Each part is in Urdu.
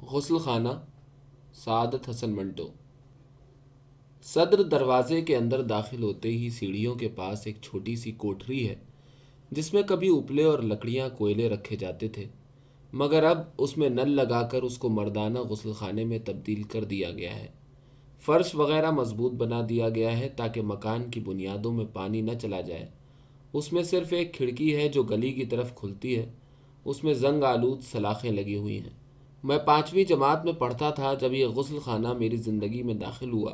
غسل خانہ، سعادت حسن منٹو۔ صدر دروازے کے اندر داخل ہوتے ہی سیڑھیوں کے پاس ایک چھوٹی سی کوٹھری ہے جس میں کبھی اپلے اور لکڑیاں کوئلے رکھے جاتے تھے، مگر اب اس میں نل لگا کر اس کو مردانہ غسل خانے میں تبدیل کر دیا گیا ہے۔ فرش وغیرہ مضبوط بنا دیا گیا ہے تاکہ مکان کی بنیادوں میں پانی نہ چلا جائے۔ اس میں صرف ایک کھڑکی ہے جو گلی کی طرف کھلتی ہے، اس میں زنگ آلود سلاخیں لگی ہوئی ہیں۔ میں 5ویں جماعت میں پڑھتا تھا جب یہ غسل خانہ میری زندگی میں داخل ہوا۔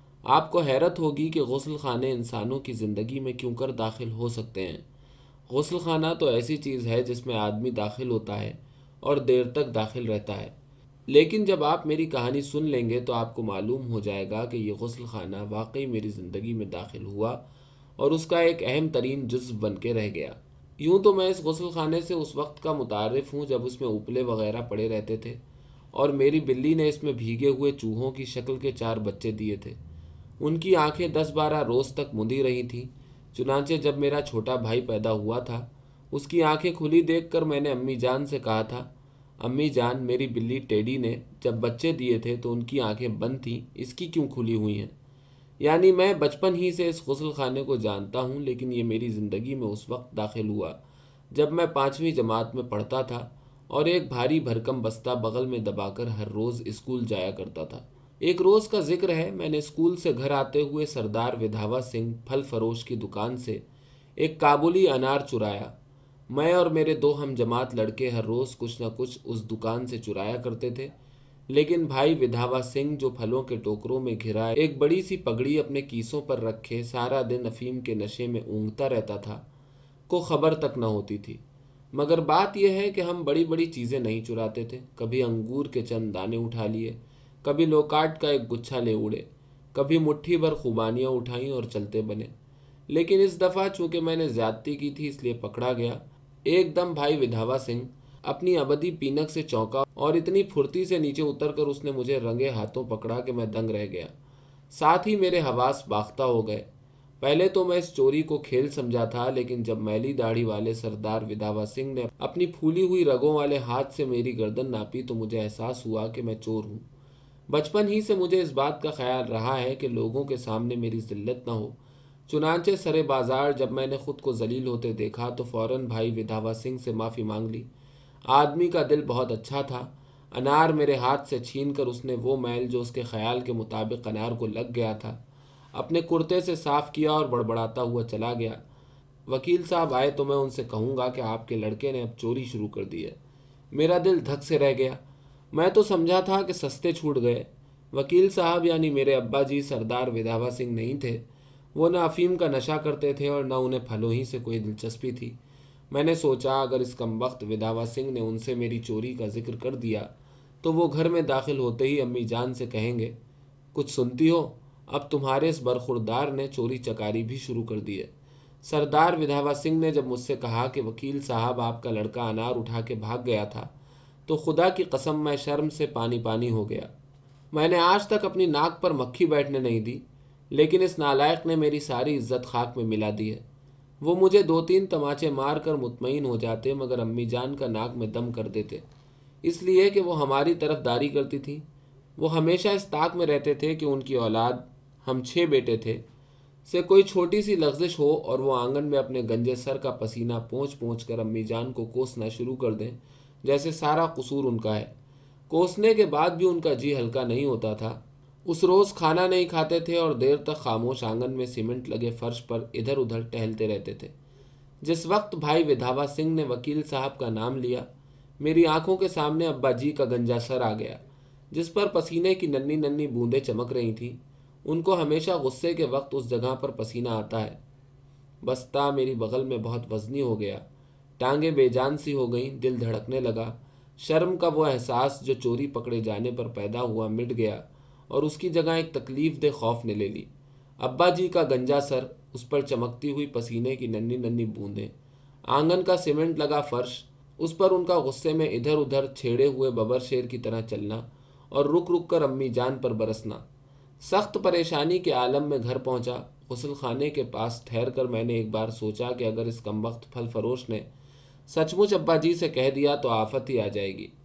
آپ کو حیرت ہوگی کہ غسل خانے انسانوں کی زندگی میں کیوں کر داخل ہو سکتے ہیں۔ غسل خانہ تو ایسی چیز ہے جس میں آدمی داخل ہوتا ہے اور دیر تک داخل رہتا ہے، لیکن جب آپ میری کہانی سن لیں گے تو آپ کو معلوم ہو جائے گا کہ یہ غسل خانہ واقعی میری زندگی میں داخل ہوا اور اس کا ایک اہم ترین جزو بن کے رہ گیا۔ یوں تو میں اس غسل خانے سے اس وقت کا متعارف ہوں جب اس میں اپلے وغیرہ پڑے رہتے تھے اور میری بلی نے اس میں بھیگے ہوئے چوہوں کی شکل کے 4 بچے دیے تھے۔ ان کی آنکھیں 10-12 روز تک مندی رہی تھیں۔ چنانچہ جب میرا چھوٹا بھائی پیدا ہوا تھا، اس کی آنکھیں کھلی دیکھ کر میں نے امی جان سے کہا تھا، امی جان، میری بلی ٹیڈی نے جب بچے دیے تھے تو ان کی آنکھیں بند تھیں، اس کی کیوں کھلی ہوئی ہیں؟ یعنی میں بچپن ہی سے اس غسل خانے کو جانتا ہوں، لیکن یہ میری زندگی میں اس وقت داخل ہوا جب میں 5ویں جماعت میں پڑھتا تھا اور ایک بھاری بھرکم بستہ بغل میں دبا کر ہر روز اسکول جایا کرتا تھا۔ ایک روز کا ذکر ہے، میں نے اسکول سے گھر آتے ہوئے سردار ودھاوا سنگھ پھل فروش کی دکان سے ایک کابلی انار چرایا۔ میں اور میرے 2 ہم جماعت لڑکے ہر روز کچھ نہ کچھ اس دکان سے چرایا کرتے تھے، لیکن بھائی ودھاوا سنگھ جو پھلوں کے ٹوکروں میں گھرا ایک بڑی سی پگڑی اپنے کیسوں پر رکھے سارا دن افیم کے نشے میں اونگتا رہتا تھا، کو خبر تک نہ ہوتی تھی۔ مگر بات یہ ہے کہ ہم بڑی بڑی چیزیں نہیں چراتے تھے۔ کبھی انگور کے چند دانے اٹھا لیے، کبھی لوکاٹ کا ایک گچھا لے اڑے، کبھی مٹھی بھر خوبانیاں اٹھائیں اور چلتے بنے۔ لیکن اس دفعہ چونکہ میں نے زیادتی کی تھی اس لیے پکڑا گیا۔ ایک دم بھائی ودھاوا سنگھ اپنی ابدی پینک سے چونکا اور اتنی پھرتی سے نیچے اتر کر اس نے مجھے رنگے ہاتھوں پکڑا کہ میں دنگ رہ گیا۔ ساتھ ہی میرے حواس باختہ ہو گئے۔ پہلے تو میں اس چوری کو کھیل سمجھا تھا، لیکن جب میلی داڑھی والے سردار ودھاوا سنگھ نے اپنی پھولی ہوئی رگوں والے ہاتھ سے میری گردن ناپی تو مجھے احساس ہوا کہ میں چور ہوں۔ بچپن ہی سے مجھے اس بات کا خیال رہا ہے کہ لوگوں کے سامنے میری ذلت نہ ہو۔ چنانچہ سرے بازار جب میں نے خود کو ذلیل ہوتے دیکھا تو فوراً بھائی ودھاوا سنگھ سے معافی مانگ لی۔ آدمی کا دل بہت اچھا تھا۔ انار میرے ہاتھ سے چھین کر اس نے وہ میل جو اس کے خیال کے مطابق انار کو لگ گیا تھا اپنے کرتے سے صاف کیا اور بڑبڑاتا ہوا چلا گیا۔ وکیل صاحب آئے تو میں ان سے کہوں گا کہ آپ کے لڑکے نے اب چوری شروع کر دی ہے۔ میرا دل دھک سے رہ گیا۔ میں تو سمجھا تھا کہ سستے چھوٹ گئے۔ وکیل صاحب یعنی میرے ابا جی سردار ودھاوا سنگھ نہیں تھے۔ وہ نہ افیم کا نشہ کرتے تھے اور نہ انہیں پھلوں ہی سے کوئی دلچسپی تھی۔ میں نے سوچا اگر اس کم وقت ودھاوا سنگھ نے ان سے میری چوری کا ذکر کر دیا تو وہ گھر میں داخل ہوتے ہی امی جان سے کہیں گے، کچھ سنتی ہو؟ اب تمہارے اس برخوردار نے چوری چکاری بھی شروع کر دی ہے۔ سردار ودھاوا سنگھ نے جب مجھ سے کہا کہ وکیل صاحب آپ کا لڑکا انار اٹھا کے بھاگ گیا تھا تو خدا کی قسم میں شرم سے پانی پانی ہو گیا۔ میں نے آج تک اپنی ناک پر مکھی بیٹھنے نہیں دی، لیکن اس نالائق نے میری ساری عزت خاک میں ملا دی ہے۔ وہ مجھے 2-3 تماچے مار کر مطمئن ہو جاتے مگر امی جان کا ناک میں دم کر دیتے، اس لیے کہ وہ ہماری طرف داری کرتی تھی۔ وہ ہمیشہ اس طاق میں رہتے تھے کہ ان کی اولاد، ہم 6 بیٹے تھے، سے کوئی چھوٹی سی لغزش ہو اور وہ آنگن میں اپنے گنجے سر کا پسینہ پونچھ پونچھ کر امی جان کو کوسنا شروع کر دیں جیسے سارا قصور ان کا ہے۔ کوسنے کے بعد بھی ان کا جی ہلکا نہیں ہوتا تھا۔ اس روز کھانا نہیں کھاتے تھے اور دیر تک خاموش آنگن میں سیمنٹ لگے فرش پر ادھر ادھر ٹہلتے رہتے تھے۔ جس وقت بھائی ودھاوا سنگھ نے وکیل صاحب کا نام لیا، میری آنکھوں کے سامنے ابا جی کا گنجا سر آ گیا جس پر پسینے کی ننھی ننھی بوندیں چمک رہی تھیں۔ ان کو ہمیشہ غصے کے وقت اس جگہ پر پسینہ آتا ہے۔ بستہ میری بغل میں بہت وزنی ہو گیا، ٹانگیں بے جان سی ہو گئیں، دل دھڑکنے لگا۔ شرم کا وہ احساس جو چوری پکڑے جانے پر پیدا ہوا مٹ گیا اور اس کی جگہ ایک تکلیف دہ خوف نے لے لی۔ ابا جی کا گنجا سر، اس پر چمکتی ہوئی پسینے کی ننھی ننھی بوندیں، آنگن کا سیمنٹ لگا فرش، اس پر ان کا غصے میں ادھر ادھر چھیڑے ہوئے ببر شیر کی طرح چلنا اور رک رک کر امی جان پر برسنا۔ سخت پریشانی کے عالم میں گھر پہنچا۔ غسل خانے کے پاس ٹھہر کر میں نے ایک بار سوچا کہ اگر اس کم وقت پھل فروش نے سچ مچ ابا جی سے کہہ دیا تو آفت ہی آ جائے گی۔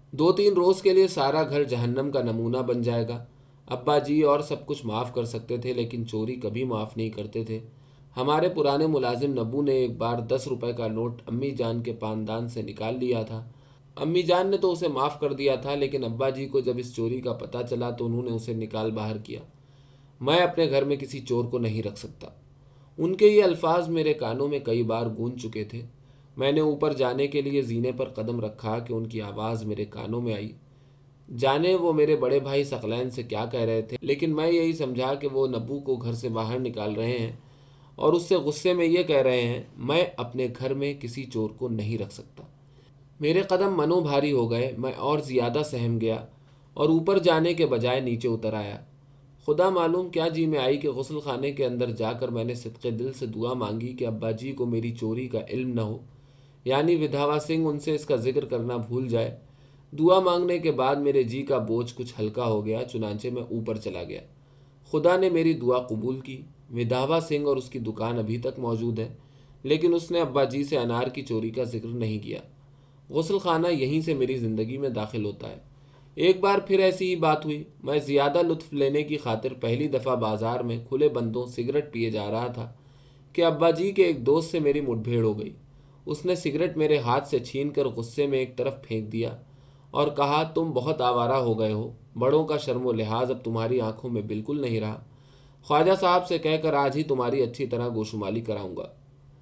2-3 روز کے لیے سارا گھر جہنم کا نمونہ بن جائے گا۔ ابا جی اور سب کچھ معاف کر سکتے تھے لیکن چوری کبھی معاف نہیں کرتے تھے۔ ہمارے پرانے ملازم نبو نے ایک بار 10 روپے کا نوٹ امی جان کے پاندان سے نکال لیا تھا۔ امی جان نے تو اسے معاف کر دیا تھا، لیکن ابا جی کو جب اس چوری کا پتہ چلا تو انہوں نے اسے نکال باہر کیا۔ میں اپنے گھر میں کسی چور کو نہیں رکھ سکتا۔ ان کے یہ الفاظ میرے کانوں میں کئی بار گونج چکے تھے۔ میں نے اوپر جانے کے لیے زینے پر قدم رکھا کہ ان کی آواز میرے کانوں میں آئی۔ جانے وہ میرے بڑے بھائی ثقلین سے کیا کہہ رہے تھے، لیکن میں یہی سمجھا کہ وہ نبو کو گھر سے باہر نکال رہے ہیں اور اس سے غصے میں یہ کہہ رہے ہیں، میں اپنے گھر میں کسی چور کو نہیں رکھ سکتا۔ میرے قدم منو بھاری ہو گئے، میں اور زیادہ سہم گیا اور اوپر جانے کے بجائے نیچے اتر آیا۔ خدا معلوم کیا جی میں آئی کہ غسل خانے کے اندر جا کر میں نے صدقے دل سے دعا مانگی کہ ابا جی کو میری چوری کا علم نہ ہو، یعنی ودھاوا سنگھ ان سے اس کا ذکر کرنا بھول جائے۔ دعا مانگنے کے بعد میرے جی کا بوجھ کچھ ہلکا ہو گیا، چنانچہ میں اوپر چلا گیا۔ خدا نے میری دعا قبول کی۔ ودھاوا سنگھ اور اس کی دکان ابھی تک موجود ہے، لیکن اس نے ابا جی سے انار کی چوری کا ذکر نہیں کیا۔ غسل خانہ یہیں سے میری زندگی میں داخل ہوتا ہے۔ ایک بار پھر ایسی ہی بات ہوئی۔ میں زیادہ لطف لینے کی خاطر پہلی دفعہ بازار میں کھلے بندوں سگریٹ پیے جا رہا تھا کہ ابا جی کے ایک دوست سے میری مٹ بھیڑ ہو گئی۔ اس نے سگریٹ میرے ہاتھ سے چھین کر غصے میں ایک طرف پھینک دیا اور کہا، تم بہت آوارہ ہو گئے ہو، بڑوں کا شرم و لحاظ اب تمہاری آنکھوں میں بالکل نہیں رہا۔ خواجہ صاحب سے کہہ کر آج ہی تمہاری اچھی طرح گوشمالی کراؤں گا۔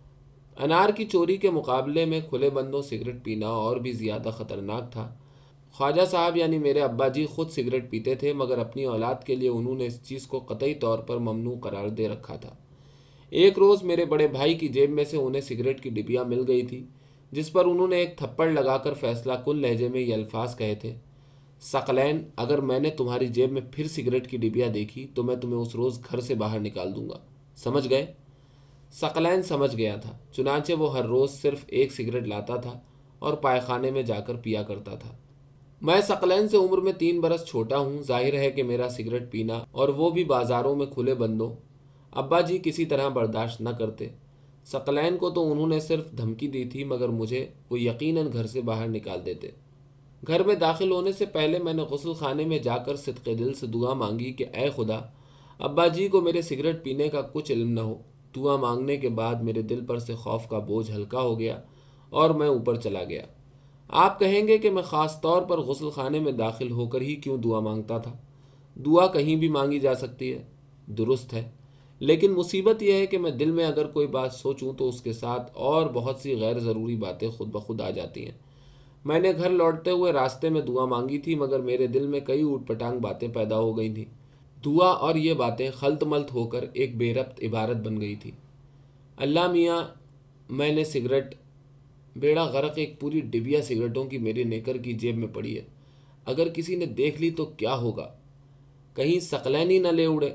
انار کی چوری کے مقابلے میں کھلے بندوں سگریٹ پینا اور بھی زیادہ خطرناک تھا۔ خواجہ صاحب یعنی میرے ابا جی خود سگریٹ پیتے تھے، مگر اپنی اولاد کے لیے انہوں نے اس چیز کو قطعی طور پر ممنوع قرار دے رکھا تھا۔ ایک روز میرے بڑے بھائی کی جیب میں سے انہیں سگریٹ کی ڈبیا مل گئی تھی، جس پر انہوں نے ایک تھپڑ لگا کر فیصلہ کن لہجے میں یہ الفاظ کہے تھے، ثقلین، اگر میں نے تمہاری جیب میں پھر سگریٹ کی ڈبیا دیکھی تو میں تمہیں اس روز گھر سے باہر نکال دوں گا، سمجھ گئے؟ ثقلین سمجھ گیا تھا، چنانچہ وہ ہر روز صرف ایک سگریٹ لاتا تھا اور پائخانے میں جا کر پیا کرتا تھا۔ میں ثقلین سے عمر میں 3 برس چھوٹا ہوں، ظاہر ہے کہ میرا سگریٹ پینا اور وہ بھی بازاروں میں کھلے بندوں ابا جی کسی طرح برداشت نہ کرتے۔ ثقلین کو تو انہوں نے صرف دھمکی دی تھی، مگر مجھے وہ یقیناً گھر سے باہر نکال دیتے۔ گھر میں داخل ہونے سے پہلے میں نے غسل خانے میں جا کر صدقے دل سے دعا مانگی کہ اے خدا، ابا جی کو میرے سگریٹ پینے کا کچھ علم نہ ہو۔ دعا مانگنے کے بعد میرے دل پر سے خوف کا بوجھ ہلکا ہو گیا اور میں اوپر چلا گیا۔ آپ کہیں گے کہ میں خاص طور پر غسل خانے میں داخل ہو کر ہی کیوں دعا مانگتا تھا؟ دعا کہیں بھی مانگی جا سکتی ہے، درست ہے، لیکن مصیبت یہ ہے کہ میں دل میں اگر کوئی بات سوچوں تو اس کے ساتھ اور بہت سی غیر ضروری باتیں خود بخود آ جاتی ہیں۔ میں نے گھر لوٹتے ہوئے راستے میں دعا مانگی تھی، مگر میرے دل میں کئی اوٹ پٹانگ باتیں پیدا ہو گئی تھیں۔ دعا اور یہ باتیں خلط ملط ہو کر ایک بے ربط عبارت بن گئی تھی، اللہ میاں، میں نے سگریٹ، بیڑا غرق ایک پوری ڈبیا سگریٹوں کی میرے نیکر کی جیب میں پڑی ہے، اگر کسی نے دیکھ لی تو کیا ہوگا؟ کہیں ثقلین ہی نہ لے اڑے۔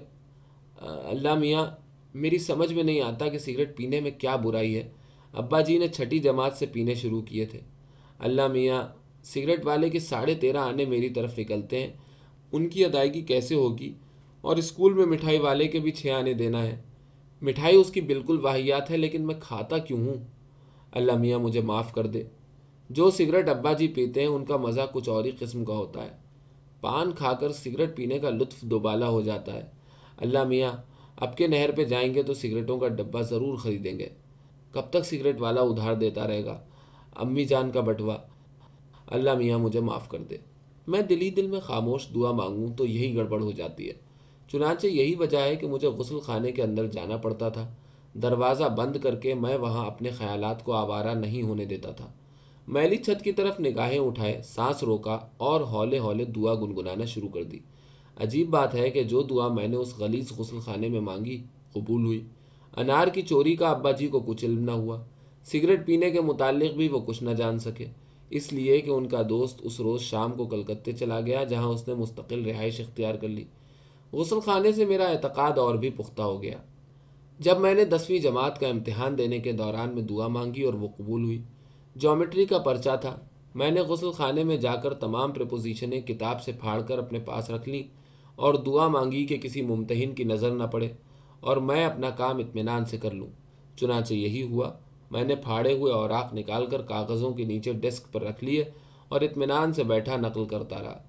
اللہ میاں، میری سمجھ میں نہیں آتا کہ سگریٹ پینے میں کیا برائی ہے۔ ابا جی نے 6ٹھی جماعت سے پینے شروع کیے تھے۔ اللہ میاں، سگریٹ والے کے 13.5 آنے میری طرف نکلتے ہیں، ان کی ادائیگی کیسے ہوگی؟ اور اسکول میں مٹھائی والے کے بھی 6 آنے دینا ہے۔ مٹھائی اس کی بالکل واہیات ہے، لیکن میں کھاتا کیوں ہوں؟ اللہ میاں مجھے معاف کر دے۔ جو سگریٹ ابا جی پیتے ہیں ان کا مزہ کچھ اور ہی قسم کا ہوتا ہے۔ پان کھا کر سگریٹ پینے کا لطف دوبالا ہو جاتا ہے۔ اللہ میاں، اب کے نہر پہ جائیں گے تو سگریٹوں کا ڈبہ ضرور خریدیں گے۔ کب تک سگریٹ والا ادھار دیتا رہے گا؟ امی جان کا بٹوا۔ اللہ میاں مجھے معاف کر دے۔ میں دل ہی دل میں خاموش دعا مانگوں تو یہی گڑبڑ ہو جاتی ہے۔ چنانچہ یہی وجہ ہے کہ مجھے غسل خانے کے اندر جانا پڑتا تھا۔ دروازہ بند کر کے میں وہاں اپنے خیالات کو آوارہ نہیں ہونے دیتا تھا۔ میلی چھت کی طرف نگاہیں اٹھائے، سانس روکا اور ہولے ہولے دعا گنگنانا شروع کر دی۔ عجیب بات ہے کہ جو دعا میں نے اس غلیظ غسل خانے میں مانگی قبول ہوئی۔ انار کی چوری کا ابا جی کو کچھ علم نہ ہوا، سگریٹ پینے کے متعلق بھی وہ کچھ نہ جان سکے، اس لیے کہ ان کا دوست اس روز شام کو کلکتے چلا گیا جہاں اس نے مستقل رہائش اختیار کر لی۔ غسل خانے سے میرا اعتقاد اور بھی پختہ ہو گیا۔ جب میں نے 10ویں جماعت کا امتحان دینے کے دوران میں دعا مانگی اور وہ قبول ہوئی۔ جیومیٹری کا پرچہ تھا۔ میں نے غسل خانے میں جا کر تمام پریپوزیشنیں کتاب سے پھاڑ کر اپنے پاس رکھ لیں اور دعا مانگی کہ کسی ممتحن کی نظر نہ پڑے اور میں اپنا کام اطمینان سے کر لوں۔ چنانچہ یہی ہوا۔ میں نے پھاڑے ہوئے اوراق نکال کر کاغذوں کے نیچے ڈیسک پر رکھ لیے और इत्मीनान से बैठा नकल करता रहा।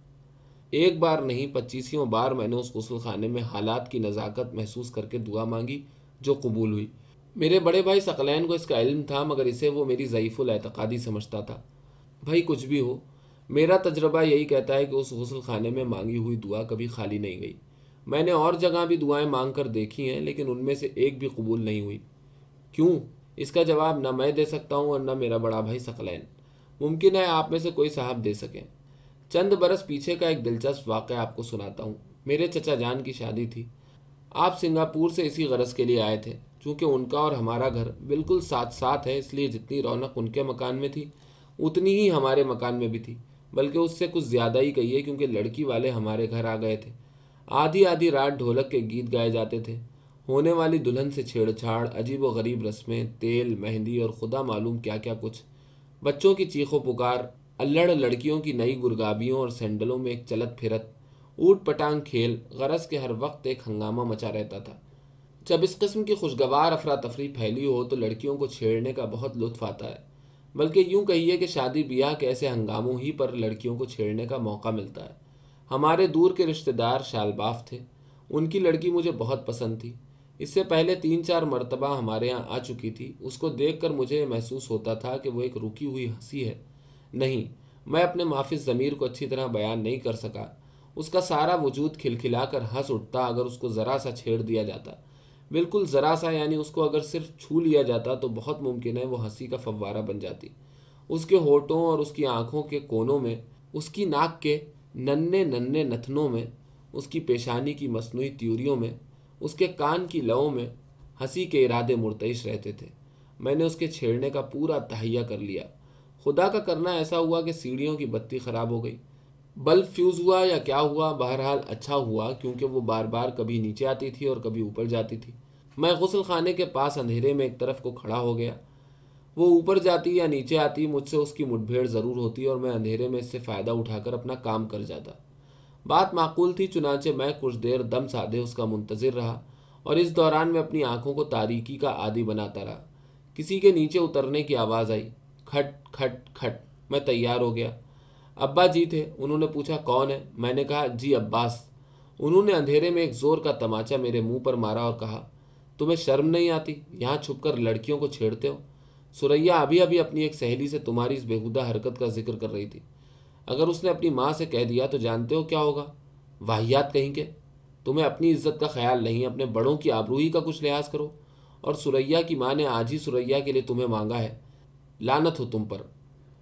एक बार नहीं 25 बार मैंने उस गुस्ल खाने में हालात की नज़ाकत महसूस करके दुआ मांगी, जो कबूल हुई। मेरे बड़े भाई सकलैन को इसका इल्म था, मगर इसे वो मेरी ज़ईफ़ुल एतक़ादी समझता था। भाई कुछ भी हो, मेरा तजर्बा यही कहता है कि उस गुस्ल खाने में मांगी हुई दुआ कभी खाली नहीं गई। मैंने और जगह भी दुआएं मांग कर देखी हैं, लेकिन उनमें से एक भी कबूल नहीं हुई। क्यों? इसका जवाब न मैं दे सकता हूँ और न मेरा बड़ा भाई सकलैन। मुमकिन है आप में से कोई साहब दे सकें। चंद बरस पीछे का एक दिलचस्प वाक़या आपको सुनाता हूँ। मेरे चचा जान की शादी थी। आप सिंगापुर से इसी गरज के लिए आए थे। चूँकि उनका और हमारा घर बिल्कुल साथ साथ है, इसलिए जितनी रौनक उनके मकान में थी उतनी ही हमारे मकान में भी थी, बल्कि उससे कुछ ज़्यादा ही कहिए, क्योंकि लड़की वाले हमारे घर आ गए थे। आधी आधी रात ढोलक के गीत गाए जाते थे। होने वाली दुल्हन से छेड़छाड़, अजीब व गरीब रस्में, तेल, मेहंदी और खुदा मालूम क्या क्या कुछ। बच्चों की चीखों पुकार, अल्लड़ लड़कियों की नई गुरगाबियों और सैंडलों में एक चलत फिरत, ऊट पटांग खेल, गरज के हर वक्त एक हंगामा मचा रहता था। जब इस किस्म की खुशगवार अफरा तफरी फैली हो तो लड़कियों को छेड़ने का बहुत लुत्फ आता है। बल्कि यूं कहिए कि शादी ब्याह के ऐसे हंगामों ही पर लड़कियों को छेड़ने का मौका मिलता है। हमारे दूर के रिश्तेदार शालबाफ थे। उनकी लड़की मुझे बहुत पसंद थी। इससे पहले 3-4 मरतबा हमारे यहाँ आ चुकी थी। उसको देखकर मुझे महसूस होता था कि वो एक रुकी हुई हंसी है। नहीं, मैं अपने माफिज ज़मीर को अच्छी तरह बयान नहीं कर सका। उसका सारा वजूद खिलखिलाकर हंस उठता अगर उसको ज़रा सा छेड़ दिया जाता। बिल्कुल ज़रा सा, यानी उसको अगर सिर्फ छू लिया जाता तो बहुत मुमकिन है वो हंसी का फव्वारा बन जाती। उसके होठों और उसकी आंखों के कोनों में, उसकी नाक के नन्हे नन्हे नथनों में, उसकी पेशानी की मसनूई त्यूरियों में, उसके कान की लवों में हंसी के इरादे मुर्तइश रहते थे। मैंने उसके छेड़ने का पूरा तहैया कर लिया। खुदा का करना ऐसा हुआ कि सीढ़ियों की बत्ती ख़राब हो गई। बल्ब फ्यूज़ हुआ या क्या हुआ, बहरहाल अच्छा हुआ, क्योंकि वो बार बार कभी नीचे आती थी और कभी ऊपर जाती थी। मैं गुस्ल खाने के पास अंधेरे में एक तरफ को खड़ा हो गया। वो ऊपर जाती या नीचे आती, मुझसे उसकी मुठभेड़ ज़रूर होती और मैं अंधेरे में इससे फ़ायदा उठाकर अपना काम कर जाता। बात माकूल थी, चुनाचे मैं कुछ देर दम साधे उसका मुंतज़िर रहा और इस दौरान मैं अपनी आंखों को तारीकी का आदी बनाता रहा। किसी के नीचे उतरने की आवाज़ आई। खट खट खट। मैं तैयार हो गया। अब्बा जी थे। उन्होंने पूछा कौन है? मैंने कहा जी अब्बास। उन्होंने अंधेरे में एक ज़ोर का तमाचा मेरे मुंह पर मारा और कहा, तुम्हें शर्म नहीं आती? यहाँ छुपकर लड़कियों को छेड़ते हो। सुरैया अभी अभी अपनी एक सहेली से तुम्हारी इस बेहुदा हरकत का जिक्र कर रही थी। अगर उसने अपनी माँ से कह दिया तो जानते हो क्या होगा? वाहियात कहेंगे। तुम्हें अपनी इज्जत का ख्याल नहीं, अपने बड़ों की आबरूही का कुछ लिहाज करो। और सुरैया की माँ ने आज ही सुरैया के लिए तुम्हें मांगा है। लानत हो तुम पर।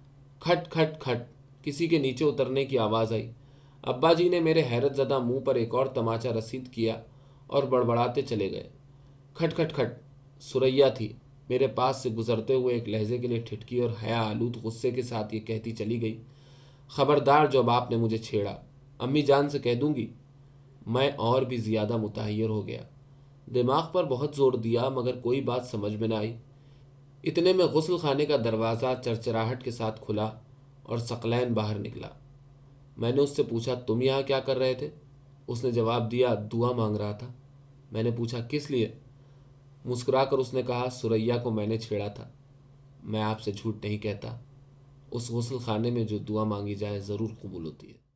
खट खट खट। किसी के नीचे उतरने की आवाज़ आई। अब्बा जी ने मेरे हैरत ज़दा मुंह पर एक और तमाचा रसीद किया और बड़बड़ाते चले गए। खट खट खट। सुरैया थी। मेरे पास से गुजरते हुए एक लहजे के लिए ठिठकी और हया आलूद गुस्से के साथ ये कहती चली गई, खबरदार जब आपने मुझे छेड़ा, अम्मी जान से कह दूंगी। मैं और भी ज़्यादा मुतहय्यर हो गया। दिमाग पर बहुत जोर दिया, मगर कोई बात समझ में न आई। इतने में गुस्ल खाने का दरवाज़ा चरचराहट के साथ खुला और सकलैन बाहर निकला। मैंने उससे पूछा, तुम यहाँ क्या कर रहे थे? उसने जवाब दिया, दुआ मांग रहा था। मैंने पूछा, किस लिए? मुस्कुराकर उसने कहा, सुरैया को मैंने छेड़ा था। मैं आपसे झूठ नहीं कहता। उस गुस्ल खाने में जो दुआ मांगी जाए ज़रूर कबूल होती है।